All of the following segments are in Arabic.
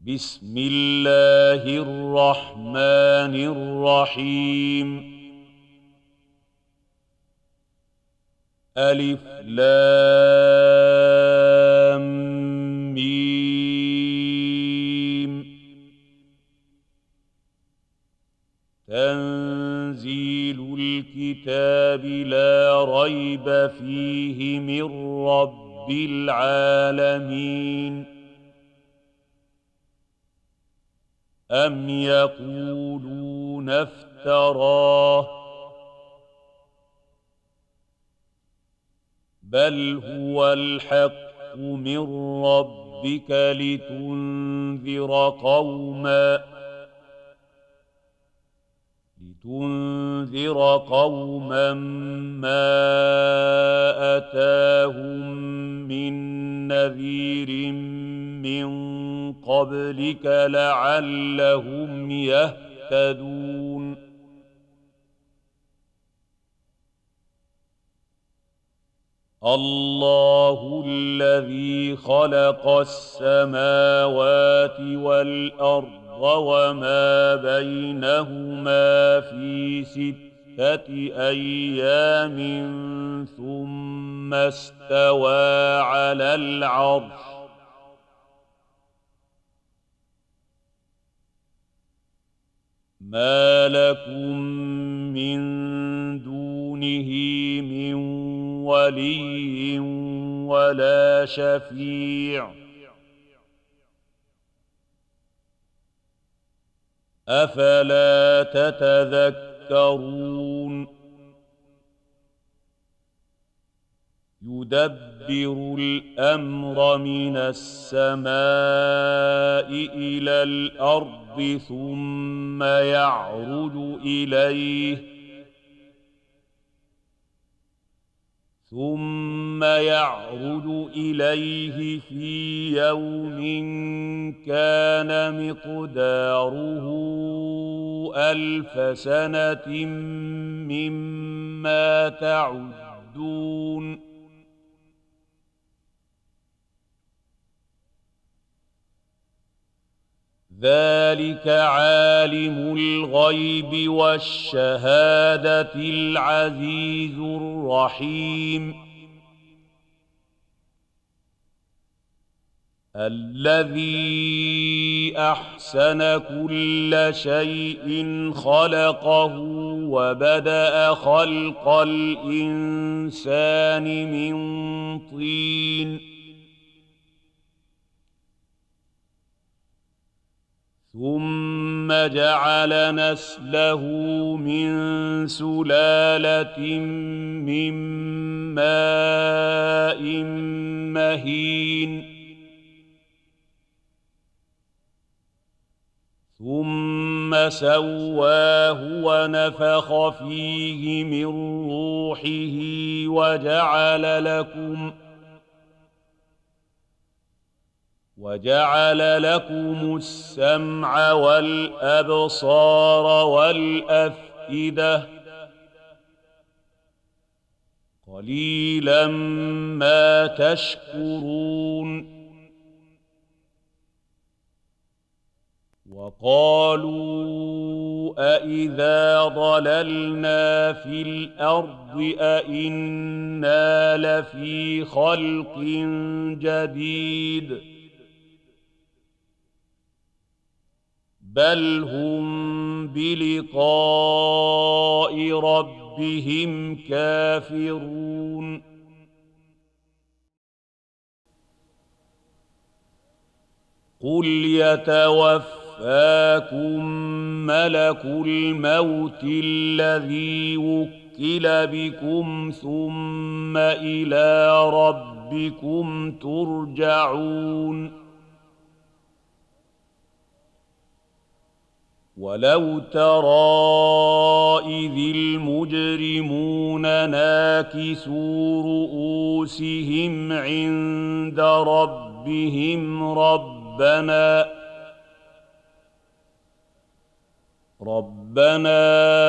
بسم الله الرحمن الرحيم. ألف لام ميم. تنزيل الكتاب لا ريب فيه من رب العالمين. أم يقولون افتراه بل هو الحق من ربك لتنذر قوما ما أتاهم من نذير من قبلك لعلهم يهتدون. الله الذي خلق السماوات والأرض وما بينهما في 6 أيام ثم استوى على العرش. ما لكم من دونه من ولي ولا شفيع أفلا تتذكرون. يدبر الأمر من السماء إلى الأرض ثم يعرج إليه في يوم كان مقداره 1000 سنة مما تعدون. ذلك عالم الغيب والشهادة العزيز الرحيم. الذي أحسن كل شيء خلقه وبدأ خلق الإنسان من طين ثم جعل نسله من سلالة من ماء مهين ثم سواه ونفخ فيه من روحه وجعل لكم السمع والأبصار والأفئدة قليلا ما تشكرون. وقالوا أإذا ضللنا في الأرض أإنا لفي خلق جديد بل هم بلقاء ربهم كافرون. قل يتوفاكم ملك الموت الذي وكل بكم ثم إلى ربكم ترجعون. ولو ترى إذ المجرمون ناكسوا رؤوسهم عند ربهم ربنا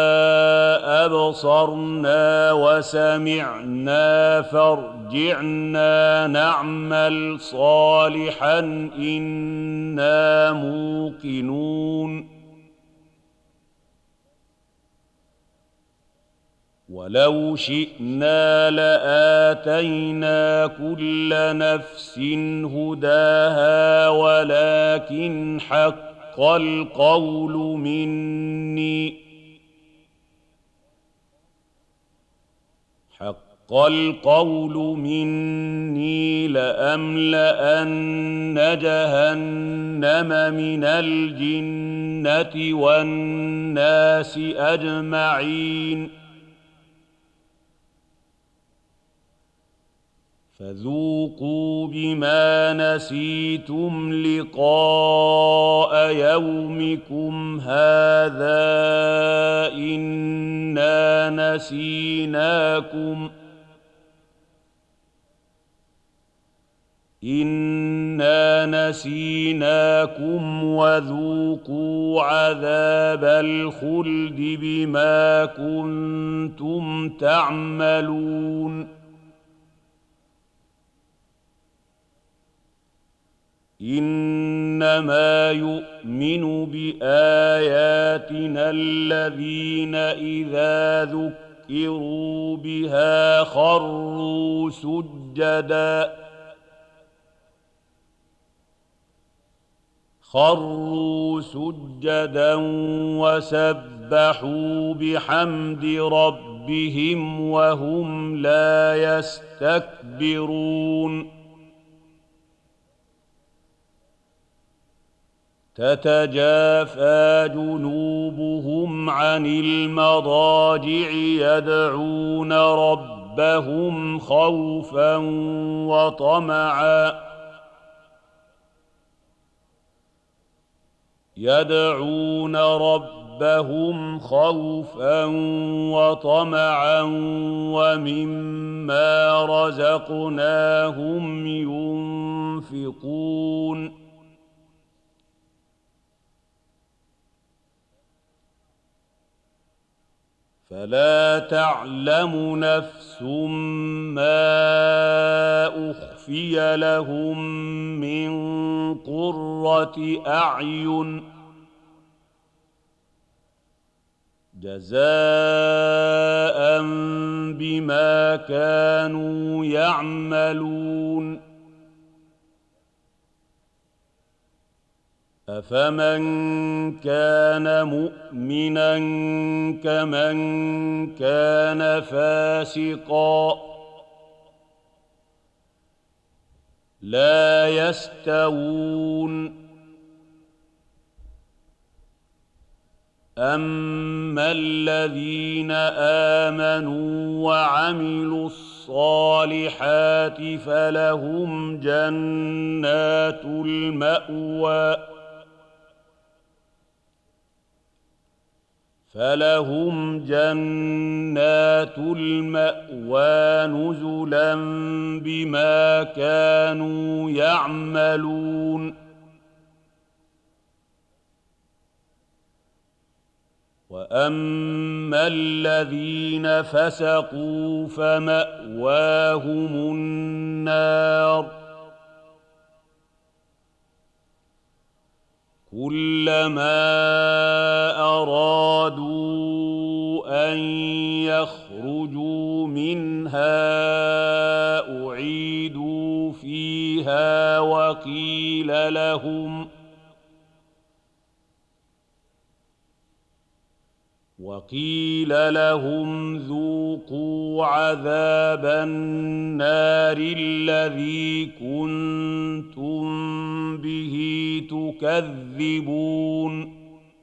أبصرنا وسمعنا فارجعنا نعمل صالحا إنا موقنون ولو شئنا لآتينا كل نفس هداها ولكن حق القول مني لأملأن جهنم من الجنة والناس أجمعين فذوقوا بما نسيتم لقاء يومكم هذا إنا نسيناكم وذوقوا عذاب الخلد بما كنتم تعملون إنما يؤمن بآياتنا الذين إذا ذكروا بها خروا سجدا وسبحوا بحمد ربهم وهم لا يستكبرون تتجافى جنوبهم عن المضاجع يدعون ربهم خوفا وطمعا ومما رزقناهم ينفقون فلا تعلم نفس ما أخفي لهم من قرة أعين جزاء بما كانوا يعملون أفمن كان مؤمنا كمن كان فاسقا لا يستوون أما الذين آمنوا وعملوا الصالحات فلهم جنات المأوى نزلا بما كانوا يعملون وأما الذين فسقوا فمأواهم النار كلما أرادوا أن يخرجوا منها أعيدوا فيها وقيل لهم ذوقوا عذاب النار الذي كنتم به تكذبون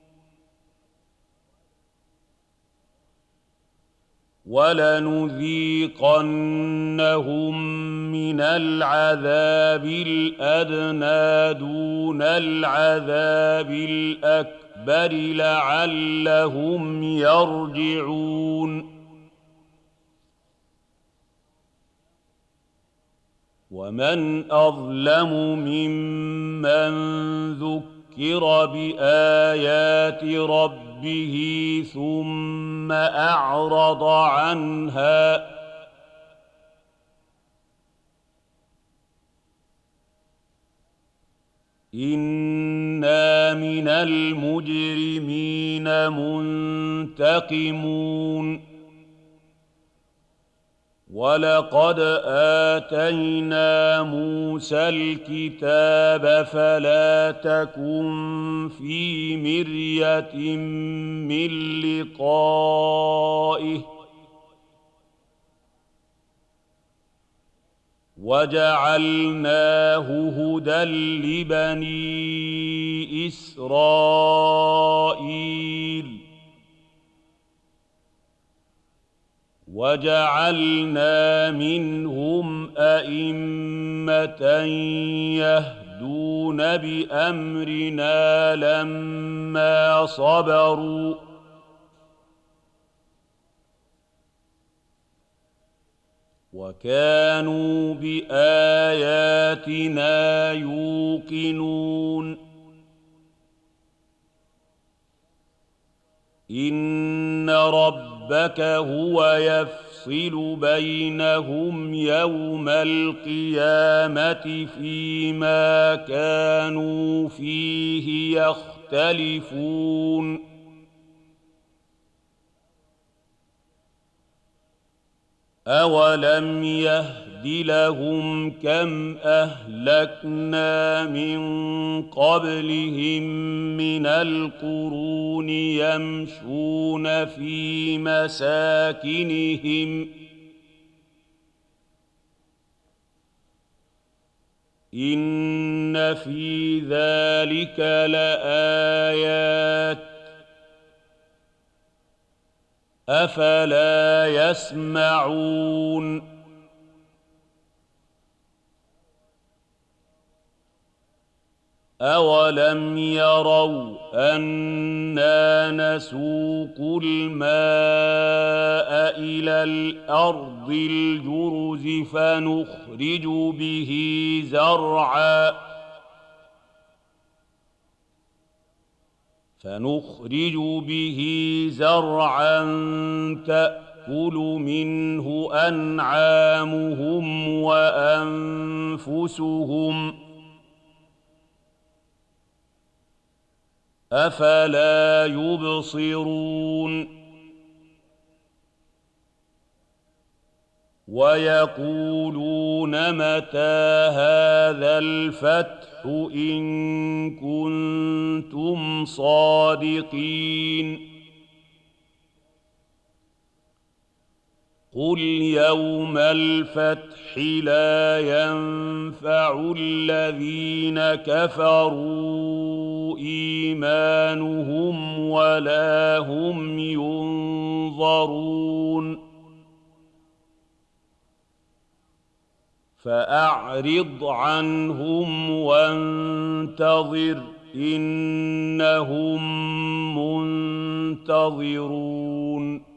ولنذيقنهم من العذاب الأدنى دون العذاب الأكبر لعلهم يرجعون ومن أظلم ممن ذكر بآيات ربه ثم أعرض عنها إنا من المجرمين منتقمون ولقد آتينا موسى الكتاب فلا تكن في مرية من لقائه وجعلناه هدى لبني إسرائيل وجعلنا منهم أئمة يهدون بأمرنا لما صبروا وكانوا بآياتنا يوقنون إن ربك هو يفصل بينهم يوم القيامة فيما كانوا فيه يختلفون أولم يهد لهم كم أهلكنا من قبلهم من القرون يمشون في مساكنهم إن في ذلك لآيات أفلا يسمعون أولم يروا أنا نسوق الماء إلى الأرض الجرز فنخرج به زرعا تأكل منه أنعامهم وأنفسهم أفلا يبصرون ويقولون متى هذا الفتح إن كنتم صادقين قل يوم الفتح لا ينفع الذين كفروا إيمانهم ولا هم ينظرون فأعرض عنهم وانتظر إنهم منتظرون